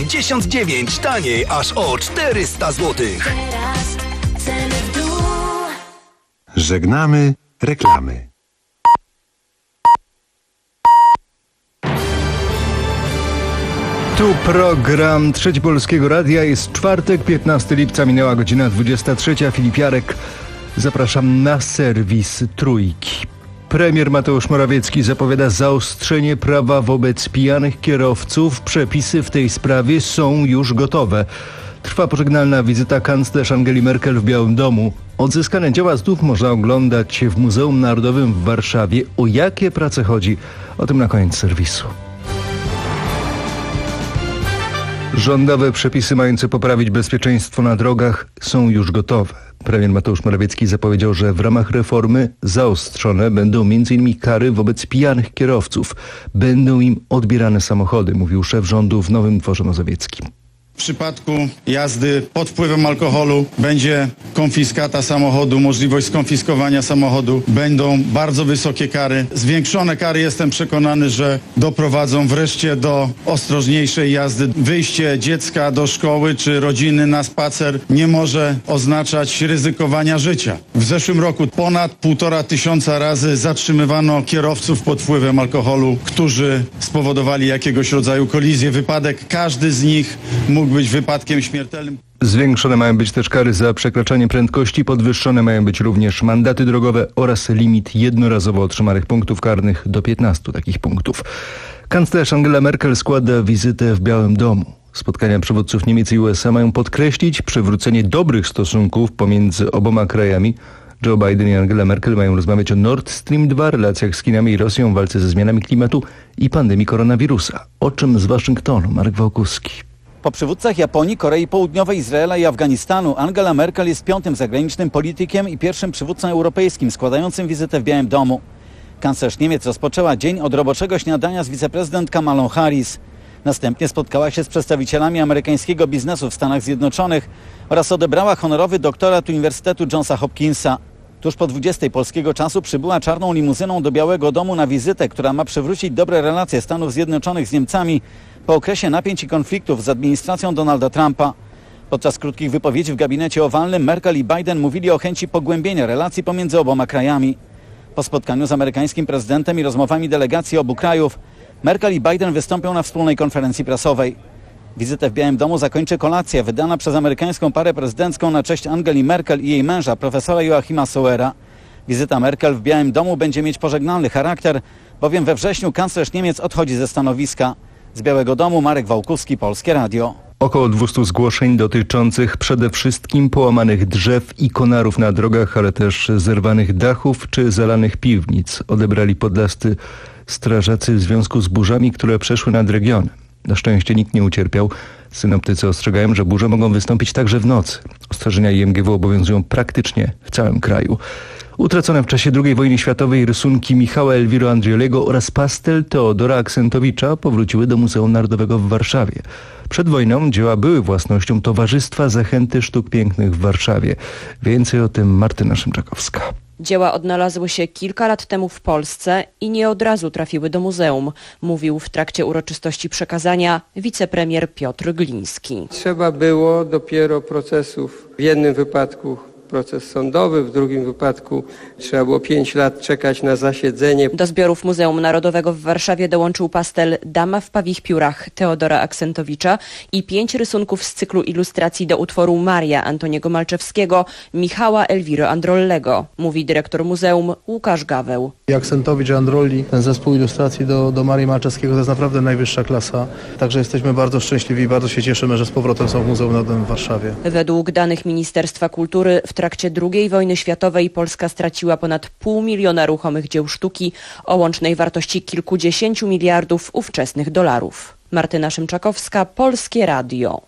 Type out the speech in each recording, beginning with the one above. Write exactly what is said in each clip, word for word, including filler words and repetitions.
dziewięćdziesiąt dziewięć, taniej aż o czterysta złotych. Teraz ceny w dół. Żegnamy reklamy. Tu program Trzeci Polskiego Radia. Jest czwartek, piętnastego lipca, minęła godzina dwudziesta trzecia. Filip Jarek. Zapraszam na serwis Trójki. Premier Mateusz Morawiecki zapowiada zaostrzenie prawa wobec pijanych kierowców. Przepisy w tej sprawie są już gotowe. Trwa pożegnalna wizyta kanclerz Angeli Merkel w Białym Domu. Odzyskane dzieła znów można oglądać w Muzeum Narodowym w Warszawie. O jakie prace chodzi? O tym na koniec serwisu. Rządowe przepisy mające poprawić bezpieczeństwo na drogach są już gotowe. Premier Mateusz Morawiecki zapowiedział, że w ramach reformy zaostrzone będą między innymi kary wobec pijanych kierowców. Będą im odbierane samochody, mówił szef rządu w Nowym Dworze Mazowieckim. W przypadku jazdy pod wpływem alkoholu będzie konfiskata samochodu, możliwość skonfiskowania samochodu. Będą bardzo wysokie kary. Zwiększone kary, jestem przekonany, że doprowadzą wreszcie do ostrożniejszej jazdy. Wyjście dziecka do szkoły czy rodziny na spacer nie może oznaczać ryzykowania życia. W zeszłym roku ponad półtora tysiąca razy zatrzymywano kierowców pod wpływem alkoholu, którzy spowodowali jakiegoś rodzaju kolizję, wypadek. Każdy z nich mógł być wypadkiem śmiertelnym. Zwiększone mają być też kary za przekraczanie prędkości, podwyższone mają być również mandaty drogowe oraz limit jednorazowo otrzymanych punktów karnych do piętnastu takich punktów. Kanclerz Angela Merkel składa wizytę w Białym Domu. Spotkania przywódców Niemiec i U S A mają podkreślić przywrócenie dobrych stosunków pomiędzy oboma krajami. Joe Biden i Angela Merkel mają rozmawiać o Nord Stream dwa, relacjach z Chinami i Rosją, walce ze zmianami klimatu i pandemii koronawirusa. O czym z Waszyngtonu Marek Wałkuski. Po przywódcach Japonii, Korei Południowej, Izraela i Afganistanu Angela Merkel jest piątym zagranicznym politykiem i pierwszym przywódcą europejskim składającym wizytę w Białym Domu. Kanclerz Niemiec rozpoczęła dzień od roboczego śniadania z wiceprezydent Kamalą Harris. Następnie spotkała się z przedstawicielami amerykańskiego biznesu w Stanach Zjednoczonych oraz odebrała honorowy doktorat Uniwersytetu Johnsa Hopkinsa. Tuż po dwudziestej polskiego czasu przybyła czarną limuzyną do Białego Domu na wizytę, która ma przywrócić dobre relacje Stanów Zjednoczonych z Niemcami po okresie napięć i konfliktów z administracją Donalda Trumpa. Podczas krótkich wypowiedzi w gabinecie owalnym Merkel i Biden mówili o chęci pogłębienia relacji pomiędzy oboma krajami. Po spotkaniu z amerykańskim prezydentem i rozmowami delegacji obu krajów Merkel i Biden wystąpią na wspólnej konferencji prasowej. Wizytę w Białym Domu zakończy kolacja wydana przez amerykańską parę prezydencką na cześć Angeli Merkel i jej męża, profesora Joachima Sauera. Wizyta Merkel w Białym Domu będzie mieć pożegnalny charakter, bowiem we wrześniu kanclerz Niemiec odchodzi ze stanowiska. Z Białego Domu Marek Wałkuski, Polskie Radio. Około dwieście zgłoszeń dotyczących przede wszystkim połamanych drzew i konarów na drogach, ale też zerwanych dachów czy zalanych piwnic odebrali podlascy strażacy w związku z burzami, które przeszły nad regionem. Na szczęście nikt nie ucierpiał. Synoptycy ostrzegają, że burze mogą wystąpić także w nocy. Ostrzeżenia I M G W obowiązują praktycznie w całym kraju. Utracone w czasie drugiej wojny światowej rysunki Michała Elviro Andriolego oraz pastel Teodora Axentowicza powróciły do Muzeum Narodowego w Warszawie. Przed wojną dzieła były własnością Towarzystwa Zachęty Sztuk Pięknych w Warszawie. Więcej o tym Martyna Szymczakowska. Dzieła odnalazły się kilka lat temu w Polsce i nie od razu trafiły do muzeum, mówił w trakcie uroczystości przekazania wicepremier Piotr Gliński. Trzeba było dopiero procesów, w jednym wypadku proces sądowy, w drugim wypadku trzeba było pięć lat czekać na zasiedzenie. Do zbiorów Muzeum Narodowego w Warszawie dołączył pastel Dama w pawich piórach Teodora Axentowicza i pięć rysunków z cyklu ilustracji do utworu Maria Antoniego Malczewskiego Michała Elviry Androllego, mówi dyrektor muzeum Łukasz Gaweł. I Axentowicz i Androlli, ten zespół ilustracji do, do Marii Malczewskiego to jest naprawdę najwyższa klasa. Także jesteśmy bardzo szczęśliwi i bardzo się cieszymy, że z powrotem są w Muzeum Narodowym w Warszawie. Według danych Ministerstwa Kultury w trakcie drugiej wojny światowej Polska straciła ponad pół miliona ruchomych dzieł sztuki o łącznej wartości kilkudziesięciu miliardów ówczesnych dolarów. Martyna Szymczakowska, Polskie Radio.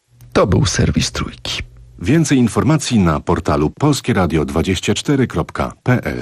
To był serwis Trójki. Więcej informacji na portalu polskieradio dwadzieścia cztery kropka p l.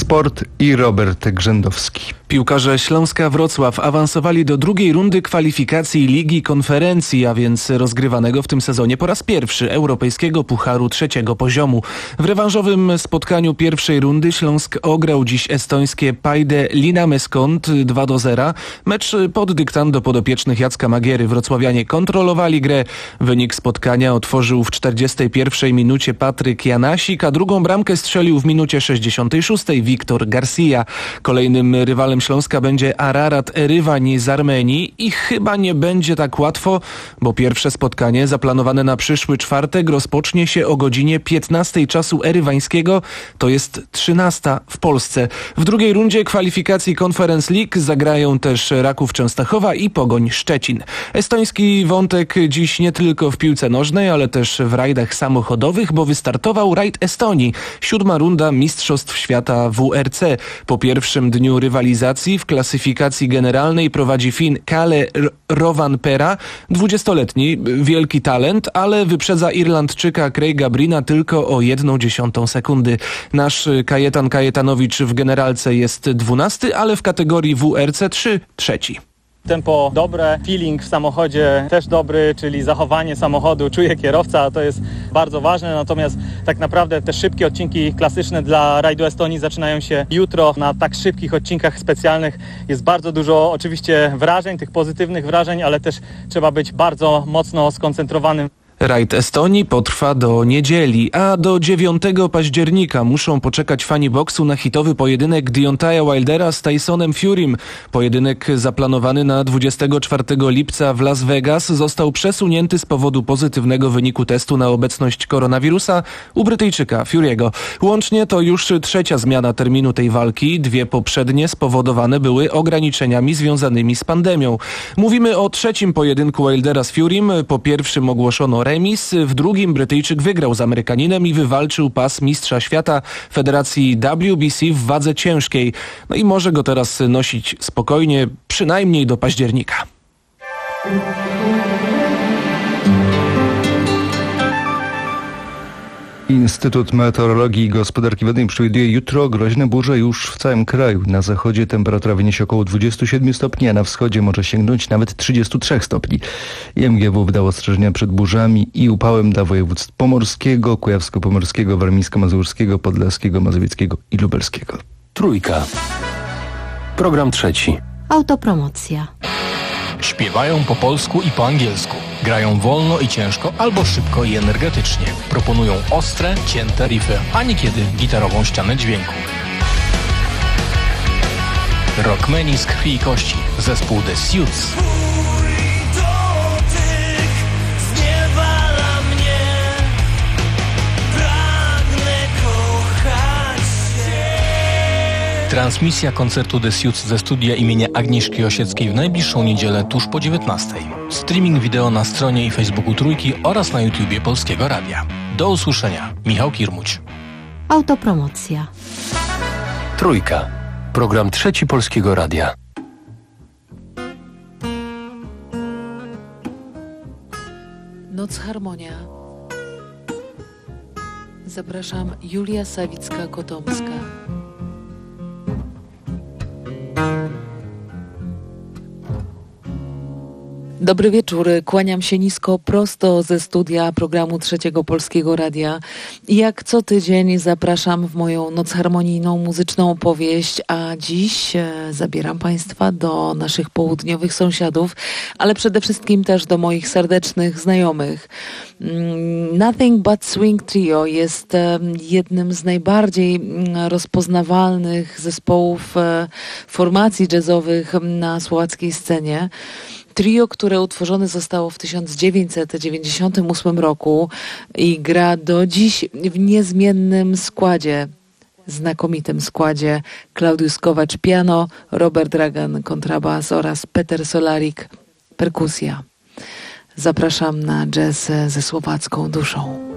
Sport i Robert Grzędowski. Piłkarze Śląska Wrocław awansowali do drugiej rundy kwalifikacji Ligi Konferencji, a więc rozgrywanego w tym sezonie po raz pierwszy Europejskiego Pucharu trzeciego poziomu. W rewanżowym spotkaniu pierwszej rundy Śląsk ograł dziś estońskie Paide Linameskont dwa do zera. Mecz pod dyktando podopiecznych Jacka Magiery. Wrocławianie kontrolowali grę. Wynik spotkania otworzył w czterdziestej pierwszej minucie Patryk Janasik, a drugą bramkę strzelił w minucie sześćdziesiątej szóstej Wiktor Garcia. Kolejnym rywalem Śląska będzie Ararat Erywan z Armenii i chyba nie będzie tak łatwo, bo pierwsze spotkanie zaplanowane na przyszły czwartek rozpocznie się o godzinie piętnastej czasu erywańskiego, to jest trzynasta w Polsce. W drugiej rundzie kwalifikacji Conference League zagrają też Raków Częstochowa i Pogoń Szczecin. Estoński wątek dziś nie tylko w piłce nożnej, ale też w rajdach samochodowych, bo wystartował rajd Estonii. Siódma runda Mistrzostw Świata W R C. Po pierwszym dniu rywalizacji w klasyfikacji generalnej prowadzi Fin Kalle Rovanperä, dwudziestoletni, wielki talent, ale wyprzedza Irlandczyka Craiga Brina tylko o jedną dziesiątą sekundy. Nasz Kajetan Kajetanowicz w generalce jest dwunasty, ale w kategorii W R C trzy trzeci. Tempo dobre, feeling w samochodzie też dobry, czyli zachowanie samochodu, czuje kierowca, to jest bardzo ważne, natomiast tak naprawdę te szybkie odcinki klasyczne dla rajdu Estonii zaczynają się jutro. Na tak szybkich odcinkach specjalnych jest bardzo dużo oczywiście wrażeń, tych pozytywnych wrażeń, ale też trzeba być bardzo mocno skoncentrowanym. Rajd Estonii potrwa do niedzieli, a do dziewiątego października muszą poczekać fani boksu na hitowy pojedynek Deontaya Wildera z Tysonem Furym. Pojedynek zaplanowany na dwudziestego czwartego lipca w Las Vegas został przesunięty z powodu pozytywnego wyniku testu na obecność koronawirusa u Brytyjczyka Fury'ego. Łącznie to już trzecia zmiana terminu tej walki. Dwie poprzednie spowodowane były ograniczeniami związanymi z pandemią. Mówimy o trzecim pojedynku Wildera z Furym. Po pierwszym ogłoszono remis, w drugim Brytyjczyk wygrał z Amerykaninem i wywalczył pas mistrza świata Federacji W B C w wadze ciężkiej. No i może go teraz nosić spokojnie, przynajmniej do października. Instytut Meteorologii i Gospodarki Wodnej przewiduje jutro groźne burze już w całym kraju. Na zachodzie temperatura wyniesie około dwudziestu siedmiu stopni, a na wschodzie może sięgnąć nawet trzydziestu trzech stopni. I M G W wydało ostrzeżenia przed burzami i upałem dla województw pomorskiego, kujawsko-pomorskiego, warmińsko-mazurskiego, podlaskiego, mazowieckiego i lubelskiego. Trójka. Program trzeci. Autopromocja. Śpiewają po polsku i po angielsku. Grają wolno i ciężko, albo szybko i energetycznie. Proponują ostre, cięte riffy, a niekiedy gitarową ścianę dźwięku. Rockmeni z krwi i kości. Zespół The Suits. Transmisja koncertu The Suits ze studia imienia Agnieszki Osieckiej w najbliższą niedzielę tuż po dziewiętnastej. Streaming wideo na stronie i Facebooku Trójki oraz na YouTubie Polskiego Radia. Do usłyszenia. Michał Kirmuć. Autopromocja. Trójka. Program trzeci Polskiego Radia. Noc Harmonia. Zapraszam, Julia Sawicka-Kotomska. Dobry wieczór, kłaniam się nisko prosto ze studia programu Trzeciego Polskiego Radia. Jak co tydzień zapraszam w moją noc harmonijną muzyczną opowieść, a dziś zabieram Państwa do naszych południowych sąsiadów, ale przede wszystkim też do moich serdecznych znajomych. Nothing But Swing Trio jest jednym z najbardziej rozpoznawalnych zespołów formacji jazzowych na słowackiej scenie. Trio, które utworzone zostało w tysiąc dziewięćset dziewięćdziesiątym ósmym roku i gra do dziś w niezmiennym składzie, znakomitym składzie. Klaudiusz Kowacz piano, Robert Dragan kontrabas oraz Peter Solarik perkusja. Zapraszam na jazz ze słowacką duszą.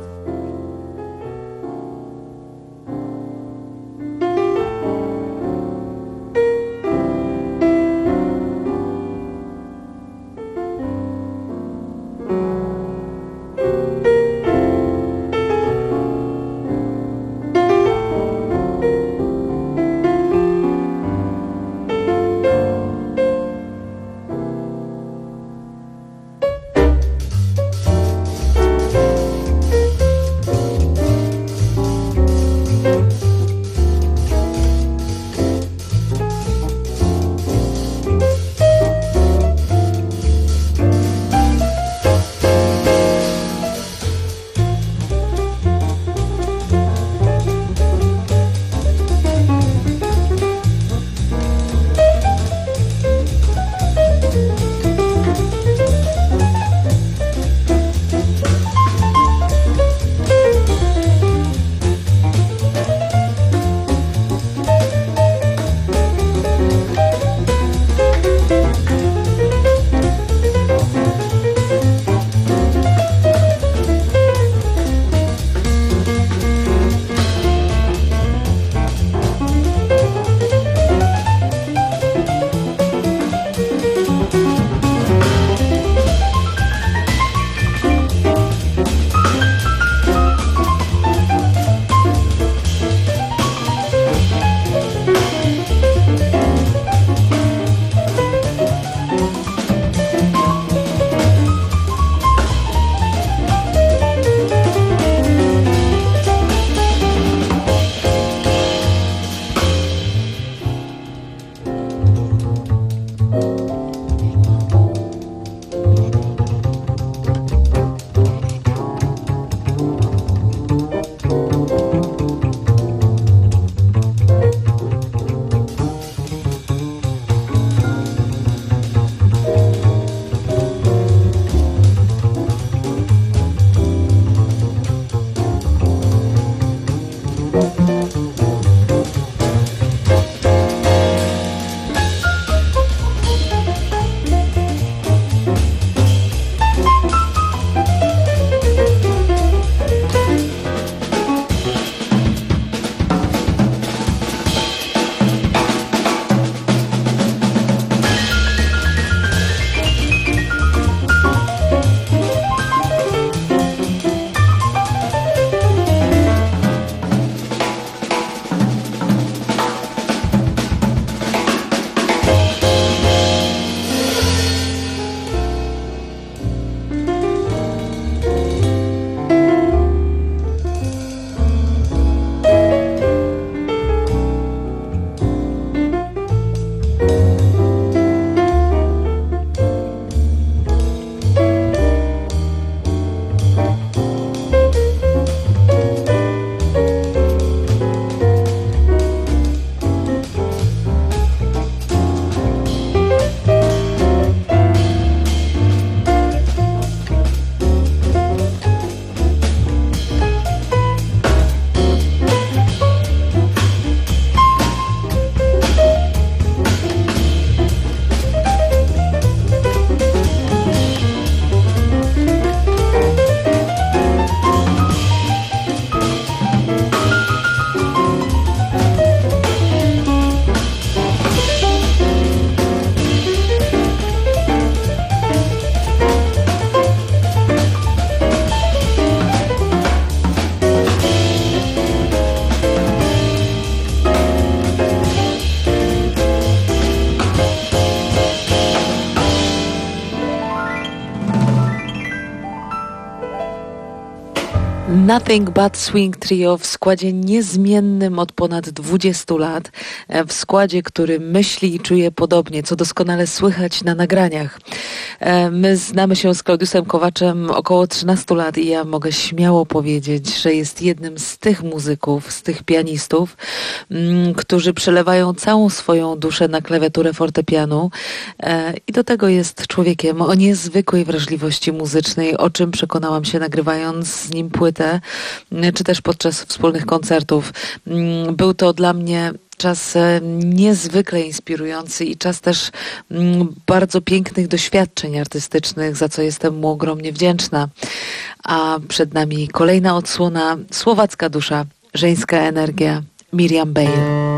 Nothing But Swing Trio w składzie niezmiennym od ponad dwudziestu lat, w składzie, który myśli i czuje podobnie, co doskonale słychać na nagraniach. My znamy się z Klaudiusem Kowaczem około trzynastu lat i ja mogę śmiało powiedzieć, że jest jednym z tych muzyków, z tych pianistów, którzy przelewają całą swoją duszę na klawiaturę fortepianu i do tego jest człowiekiem o niezwykłej wrażliwości muzycznej, o czym przekonałam się nagrywając z nim płytę, czy też podczas wspólnych koncertów. Był to dla mnie czas niezwykle inspirujący i czas też bardzo pięknych doświadczeń artystycznych, za co jestem mu ogromnie wdzięczna. A przed nami kolejna odsłona, słowacka dusza, żeńska energia, Miriam Bale.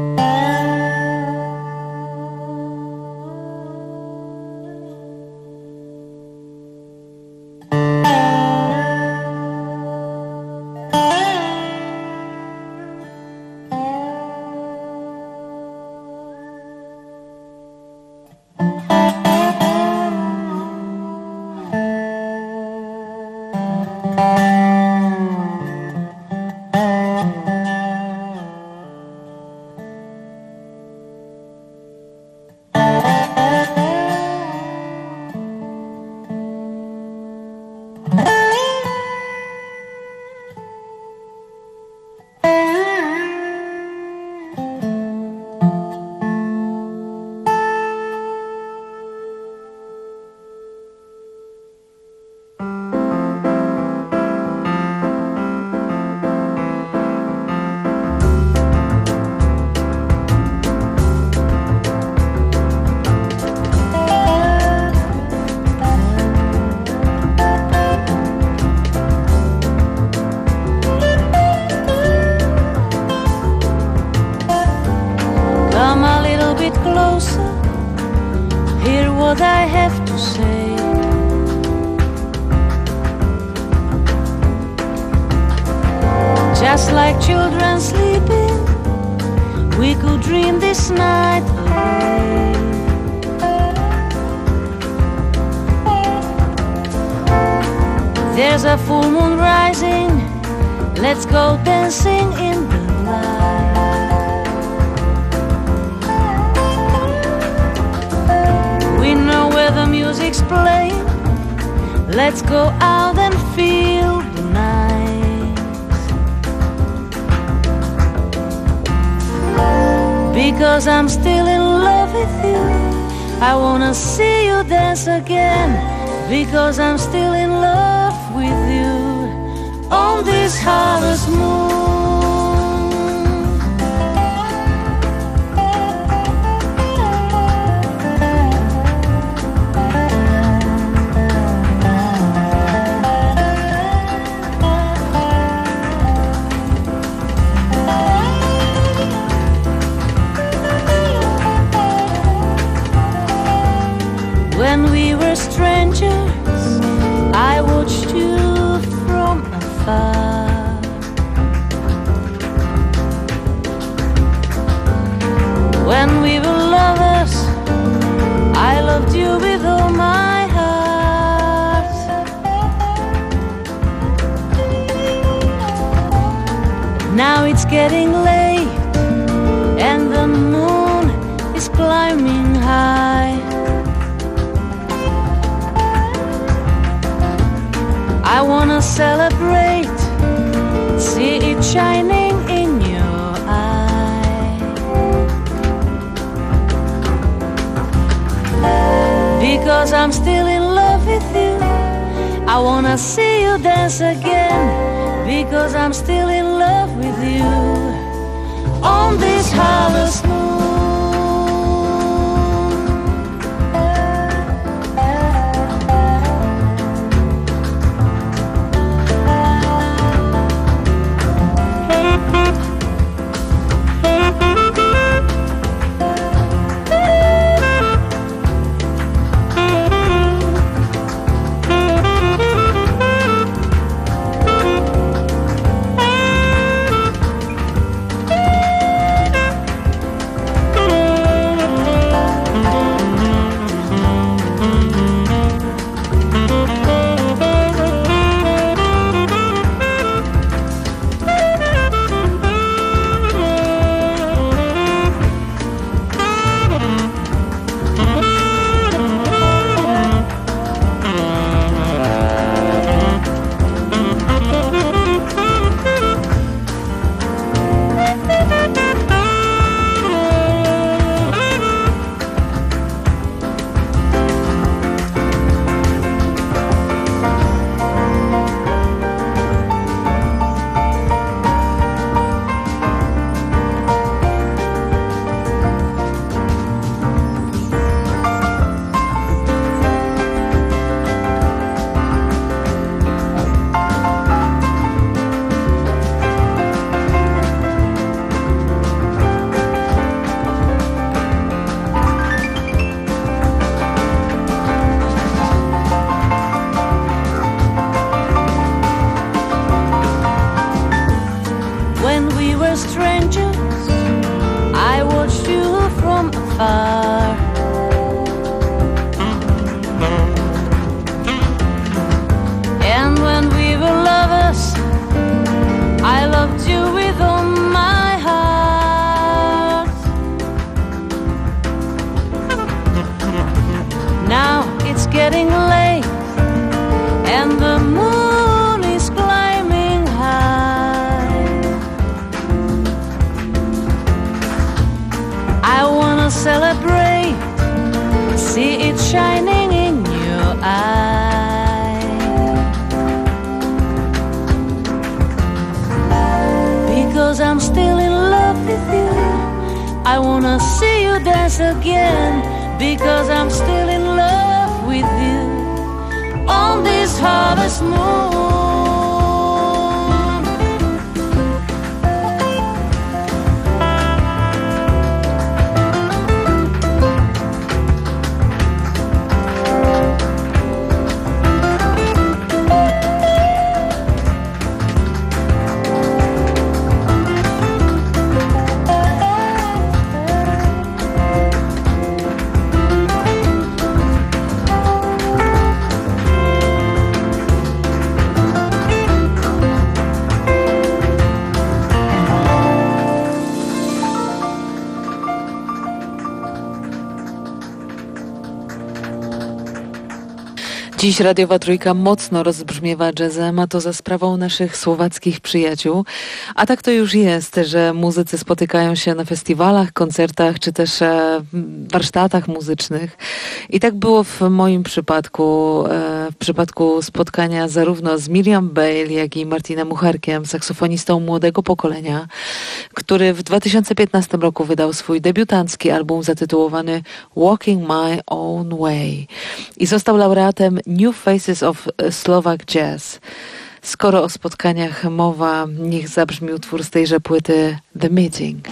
Just like children sleeping, we could dream this night away. There's a full moon rising, let's go dancing in the light. We know where the music's playing, let's go out and feel the night. Because I'm still in love with you, I wanna see you dance again. Because I'm still in love with you on this harvest moon. When we were strangers, I watched you from afar. When we were lovers, I loved you with all my heart. Now it's getting late and the moon is climbing high. I wanna celebrate, see it shining in your eye. Because I'm still in love with you, I wanna see you dance again. Because I'm still in love with you on this harvest moon. far. And when we were lovers, I loved you with all my heart. Now it's getting late and the moon is climbing high. I wanna celebrate, see it shining in your eye. Because I'm still in love with you, I wanna see you dance again. Because I'm still in love with you on this harvest moon. Dziś radiowa trójka mocno rozbrzmiewa jazzem, a to za sprawą naszych słowackich przyjaciół. A tak to już jest, że muzycy spotykają się na festiwalach, koncertach czy też e, warsztatach muzycznych. I tak było w moim przypadku, e, w przypadku spotkania zarówno z Miriam Bale, jak i Martinem Mucharkiem, saksofonistą młodego pokolenia, który w dwa tysiące piętnastym roku wydał swój debiutancki album zatytułowany Walking My Own Way i został laureatem New Faces of Slovak Jazz. Skoro o spotkaniach mowa, niech zabrzmi utwór z tejże płyty The Meeting.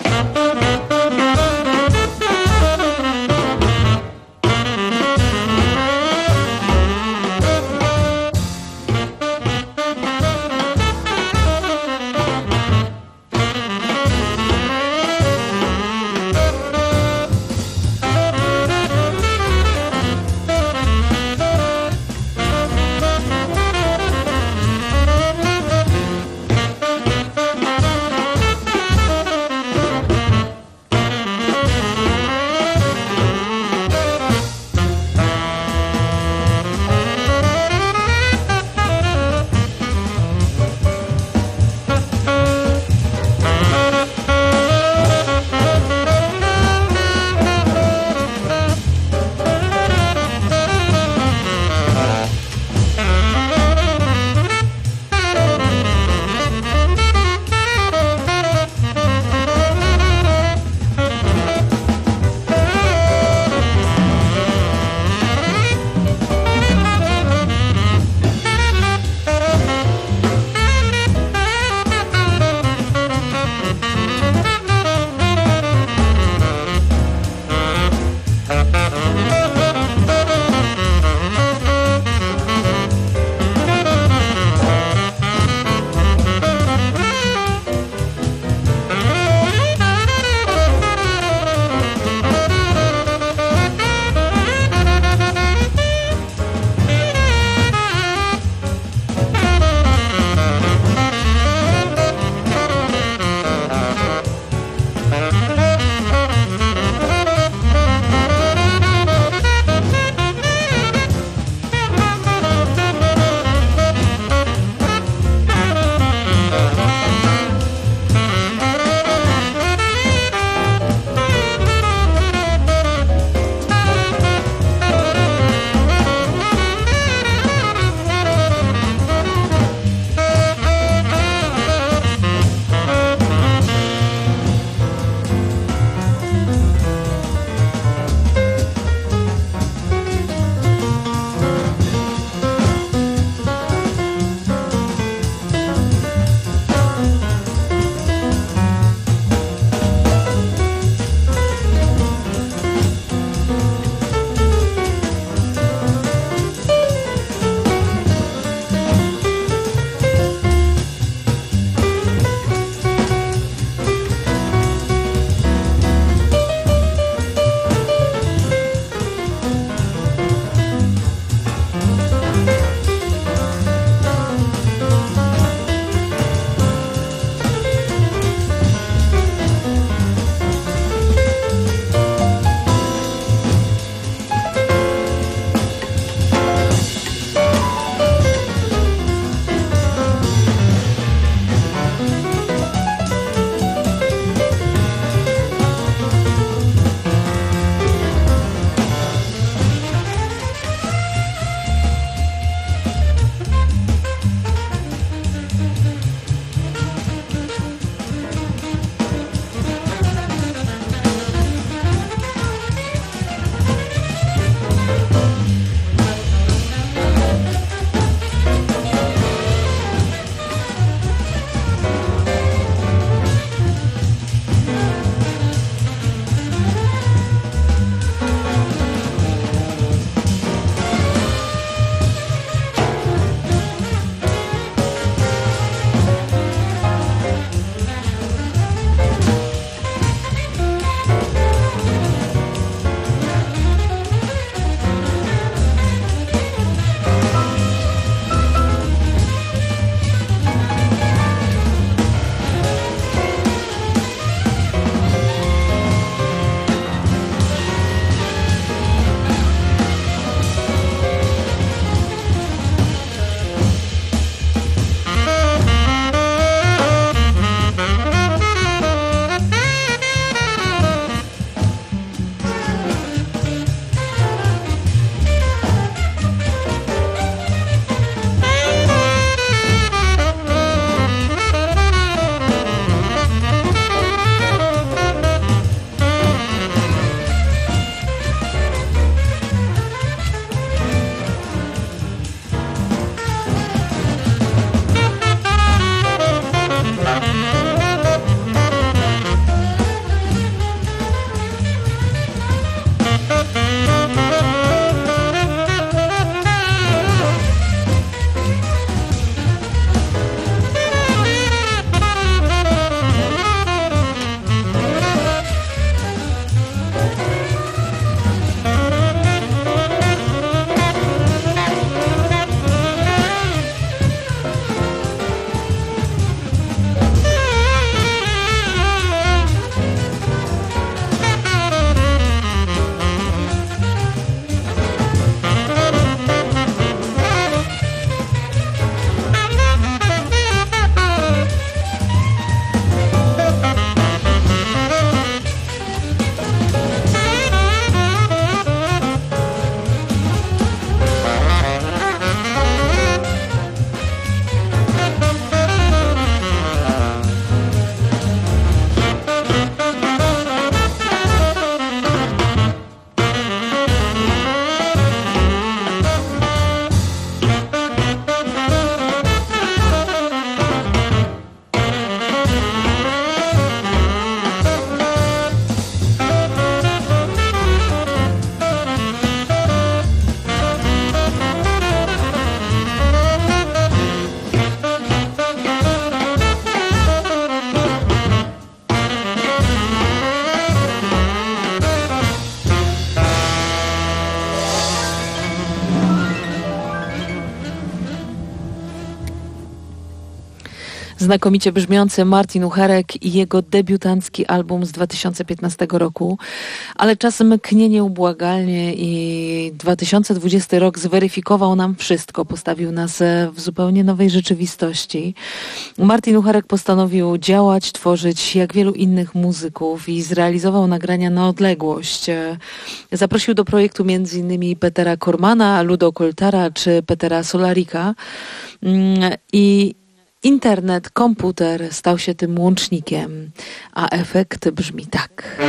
znakomicie brzmiący Martin Ucharek i jego debiutancki album z dwa tysiące piętnastego roku. Ale czas mknie nieubłagalnie i dwa tysiące dwudziesty rok zweryfikował nam wszystko, postawił nas w zupełnie nowej rzeczywistości. Martin Ucharek postanowił działać, tworzyć jak wielu innych muzyków i zrealizował nagrania na odległość. Zaprosił do projektu między innymi Petera Kormana, Ludo Koltara czy Petera Solarika i internet, komputer stał się tym łącznikiem, a efekt brzmi tak.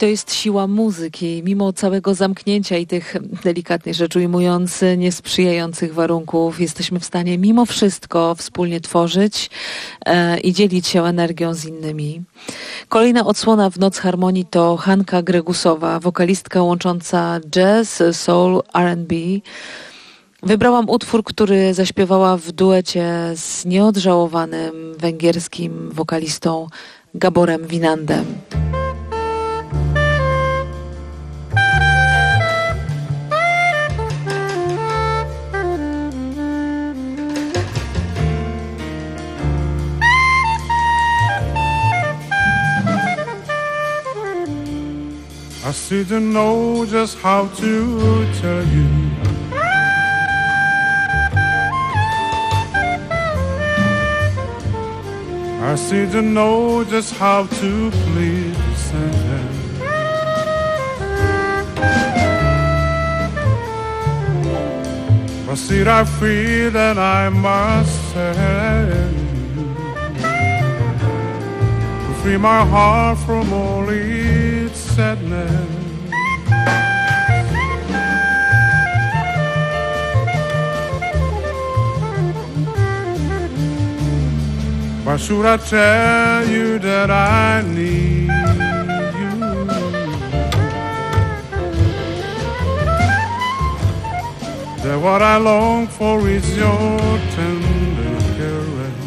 to jest siła muzyki. Mimo całego zamknięcia i tych, delikatnie rzecz ujmując, niesprzyjających warunków, jesteśmy w stanie mimo wszystko wspólnie tworzyć e, i dzielić się energią z innymi. Kolejna odsłona w Noc Harmonii to Hanka Gregusowa, wokalistka łącząca jazz, soul, R and B. Wybrałam utwór, który zaśpiewała w duecie z nieodżałowanym węgierskim wokalistą Gaborem Winandem. I still don't know just how to tell you I still don't know just how to play the sentence But still I feel that I must tell you To free my heart from all its sadness Why should I tell you that I need you? That what I long for is your tender caress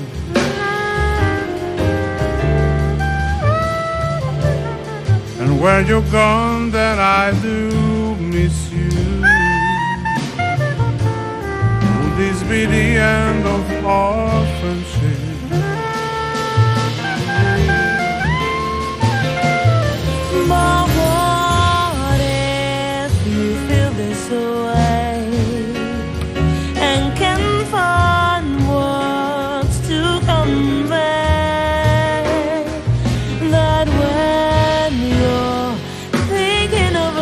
And when you're gone that I do miss you Would this be the end of our friendship? But what if you feel this way and can't find words to convey that when you're thinking of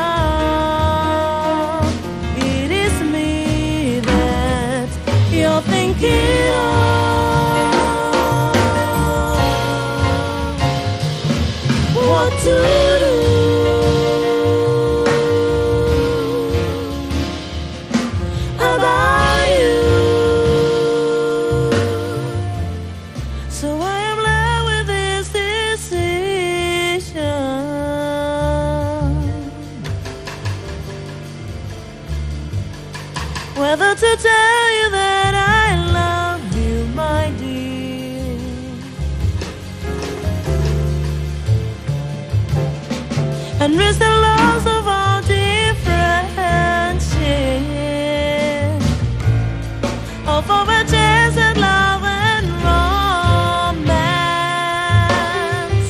love, it is me that you're thinking of. What to do about you? So I am left with this decision whether to tell you that I love you, my dear, and risk the loss of all differences, or for a chance at love and romance.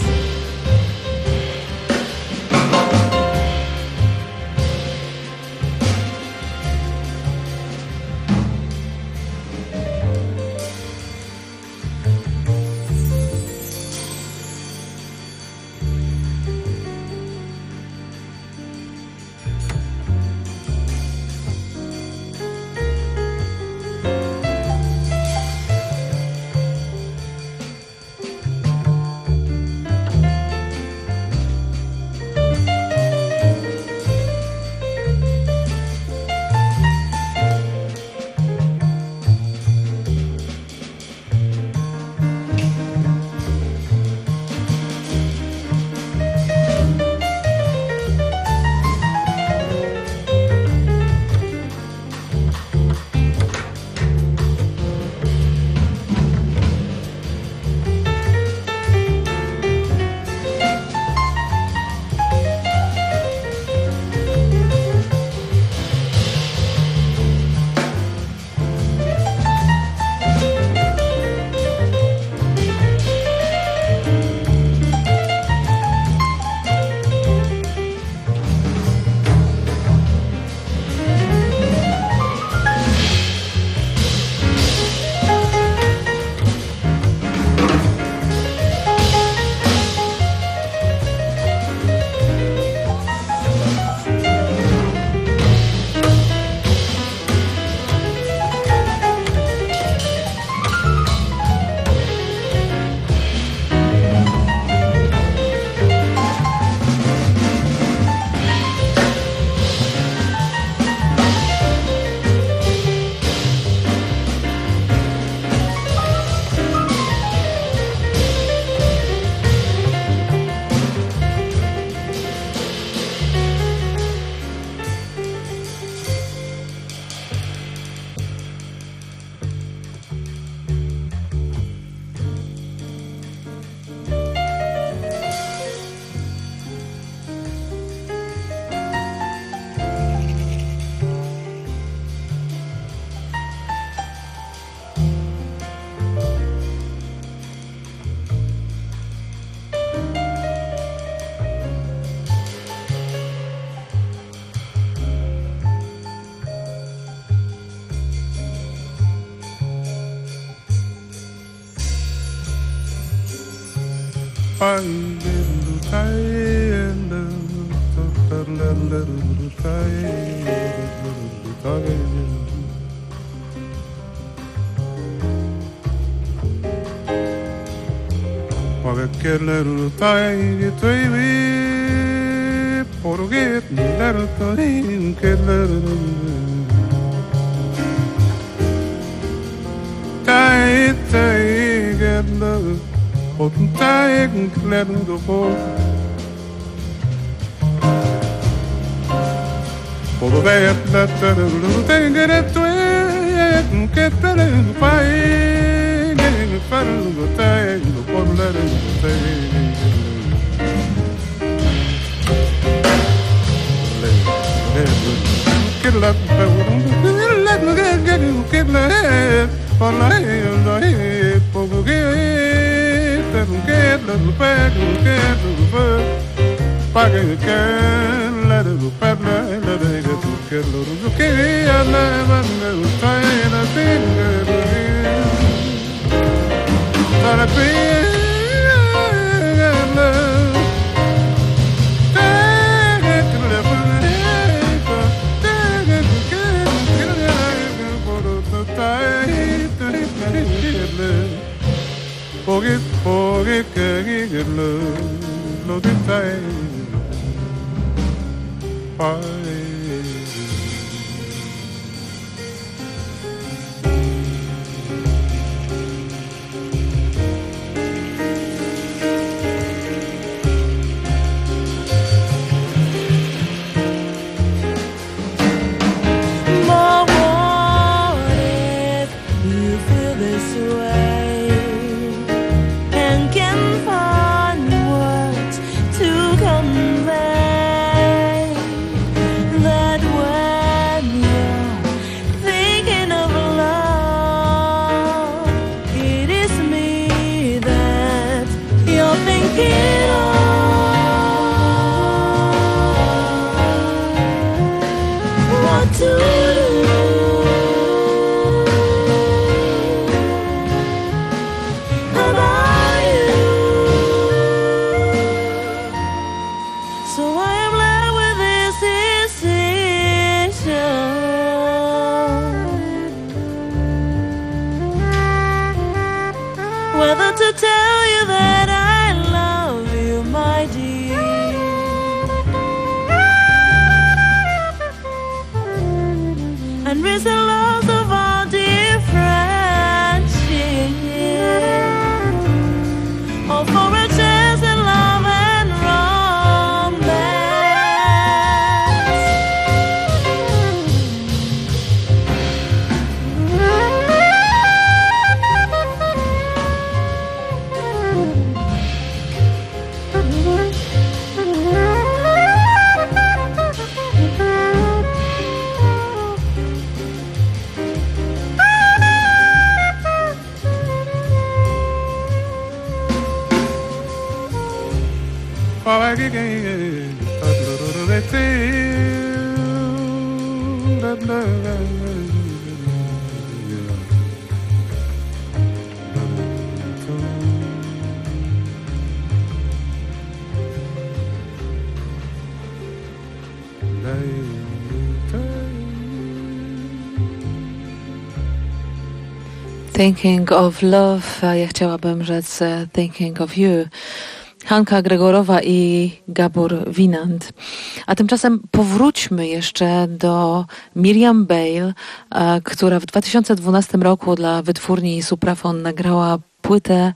Thinking of Love, a ja chciałabym rzec Thinking of You. Hanka Gregorowa i Gabor Winand. A tymczasem powróćmy jeszcze do Miriam Bale, która w dwa tysiące dwunastym roku dla wytwórni Suprafon nagrała płytę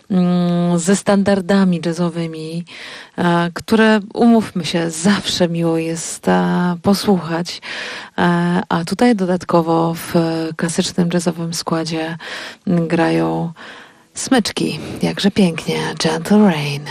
ze standardami jazzowymi, które, umówmy się, zawsze miło jest posłuchać. A tutaj dodatkowo w klasycznym jazzowym składzie grają smyczki, jakże pięknie, Gentle Rain.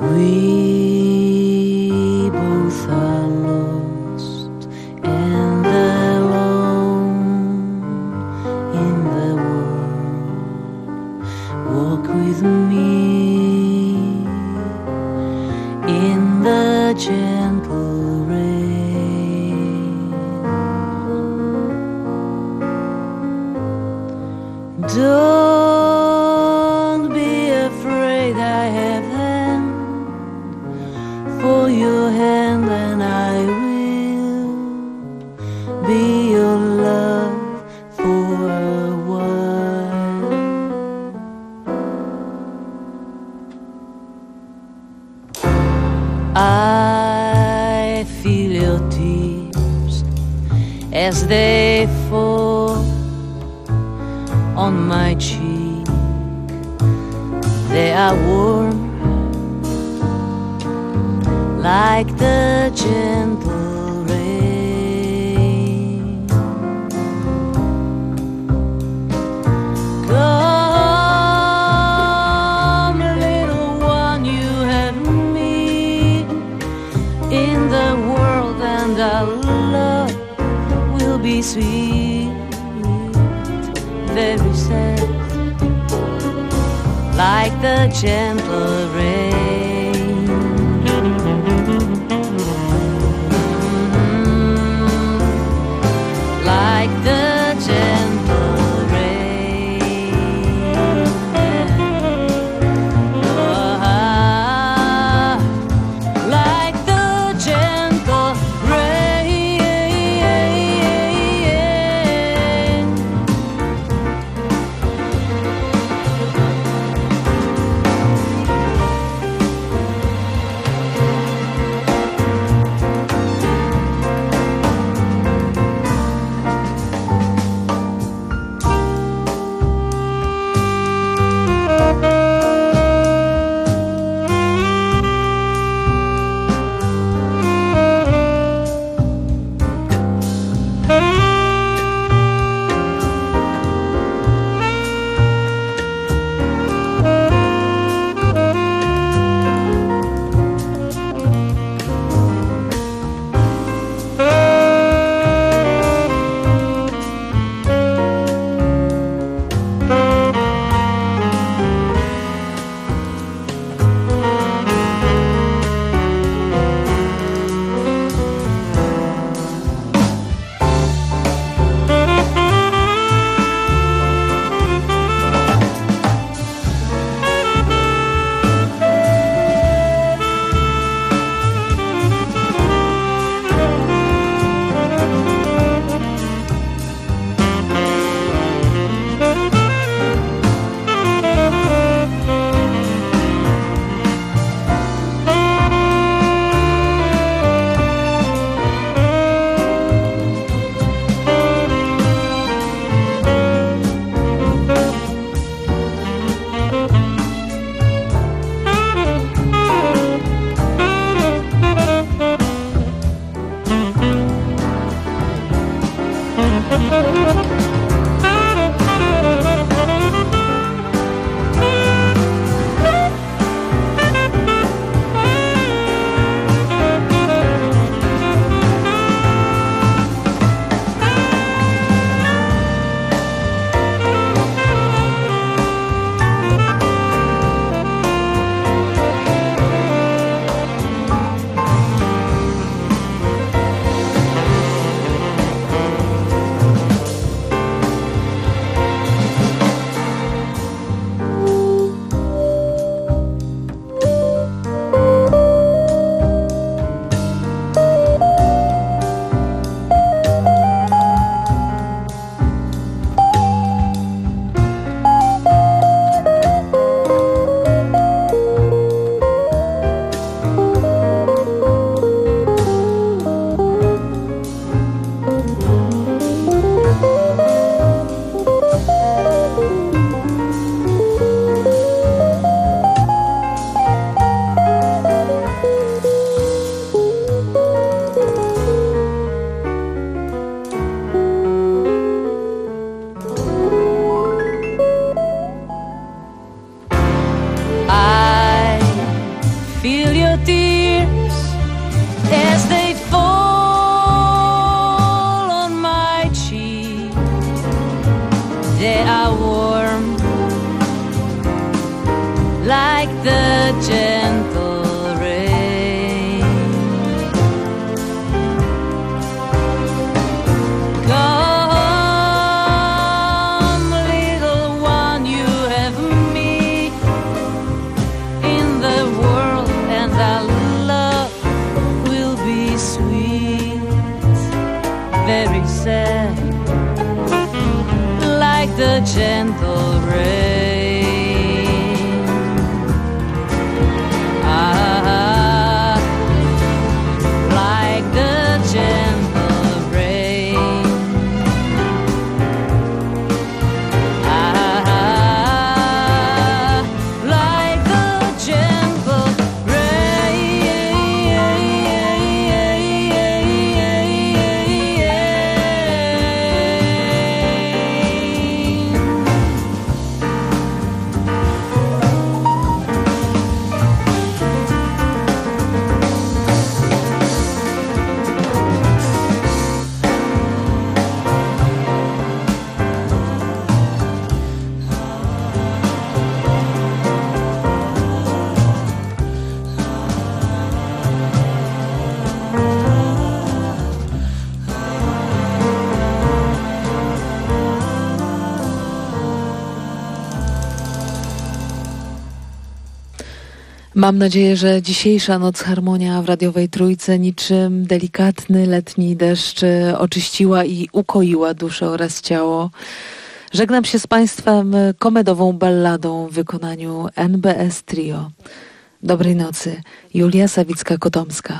We both are lost and alone in the world. Walk with me in the gentle rain. Don't be afraid, I have hand for your hand, and I will be your love for a while. I feel your tears as they fall on my cheek. They are warm like the gentle rain. Come, little one, you have me in the world, and our love will be sweet, very sad, like the gentle rain. Like the gentle rain. Oh, like the gentle rain. feel your tears as they fall on my cheek. They are warm like the gentle rain. Come, little one, you have me in the world, and our love will be sweet, very sad, like the gentle rain. Mam nadzieję, że dzisiejsza Noc Harmonia w radiowej Trójce niczym delikatny letni deszcz oczyściła i ukoiła duszę oraz ciało. Żegnam się z Państwem komedową balladą w wykonaniu N B S Trio. Dobrej nocy. Julia Sawicka-Kotomska.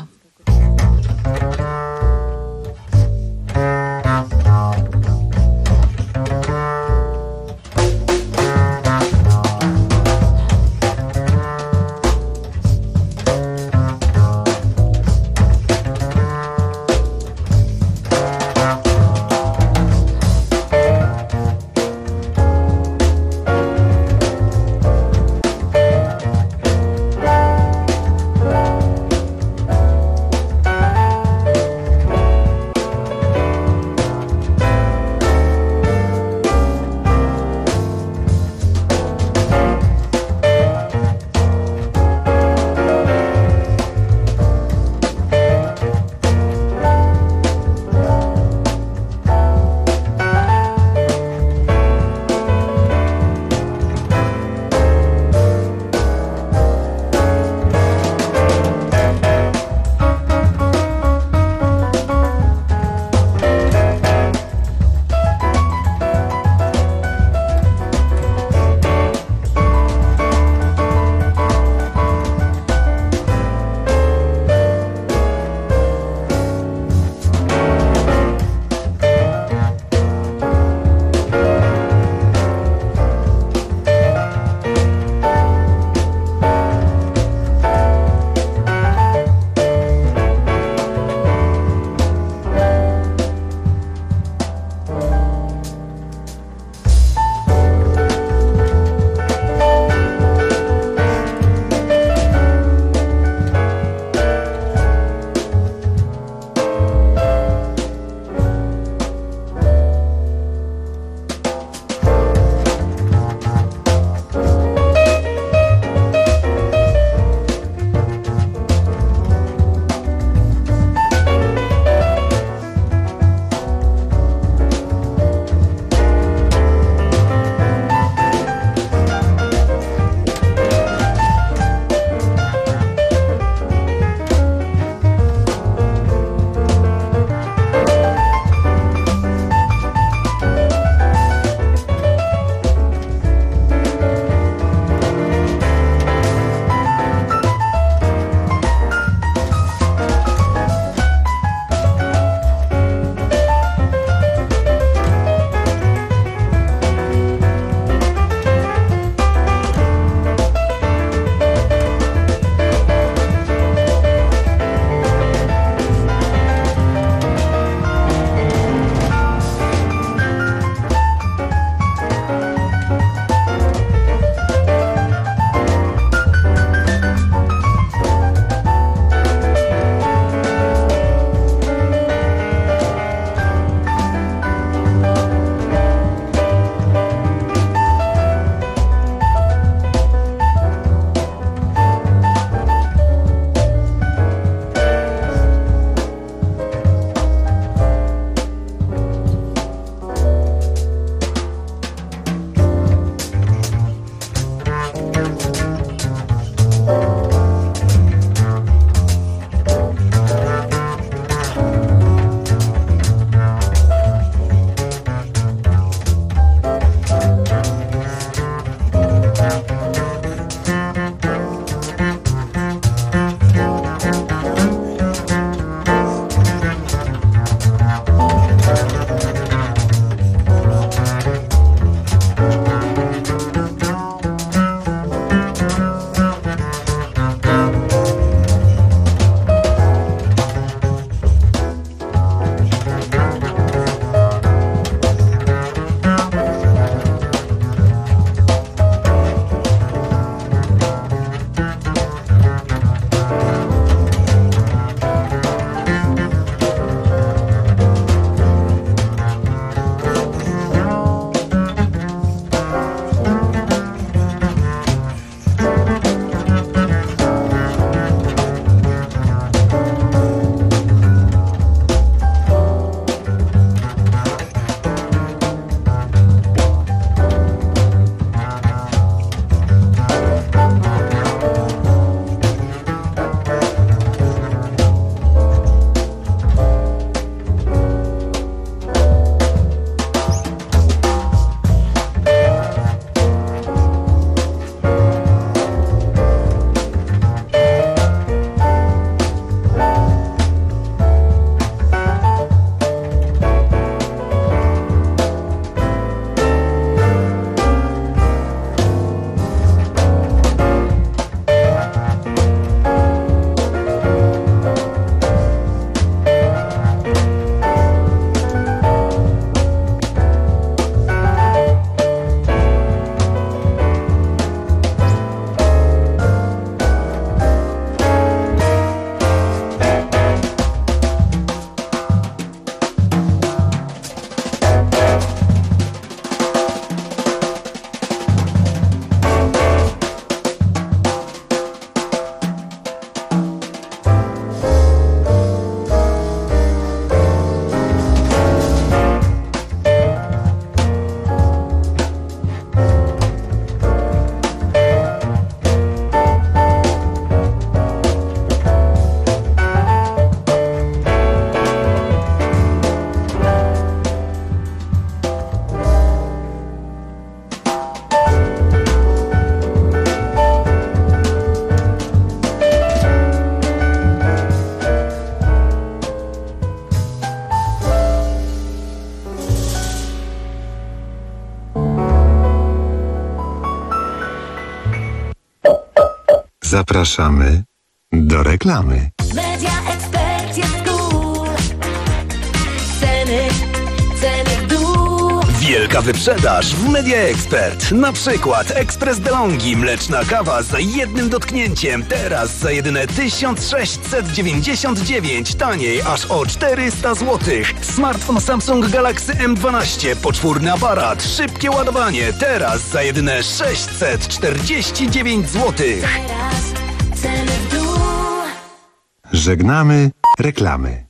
Zapraszamy do reklamy. Media Expert jest cool. Ceny, ceny w dół. Wielka wyprzedaż w Media Expert. Na przykład ekspres DeLonghi, mleczna kawa za jednym dotknięciem. Teraz za jedyne tysiąc sześćset dziewięćdziesiąt dziewięć. Taniej aż o czterysta złotych. Smartfon Samsung Galaxy M dwanaście. Poczwórny aparat. Szybkie ładowanie. Teraz za jedyne sześćset czterdzieści dziewięć złotych. Teraz ceny w dół. Żegnamy reklamy.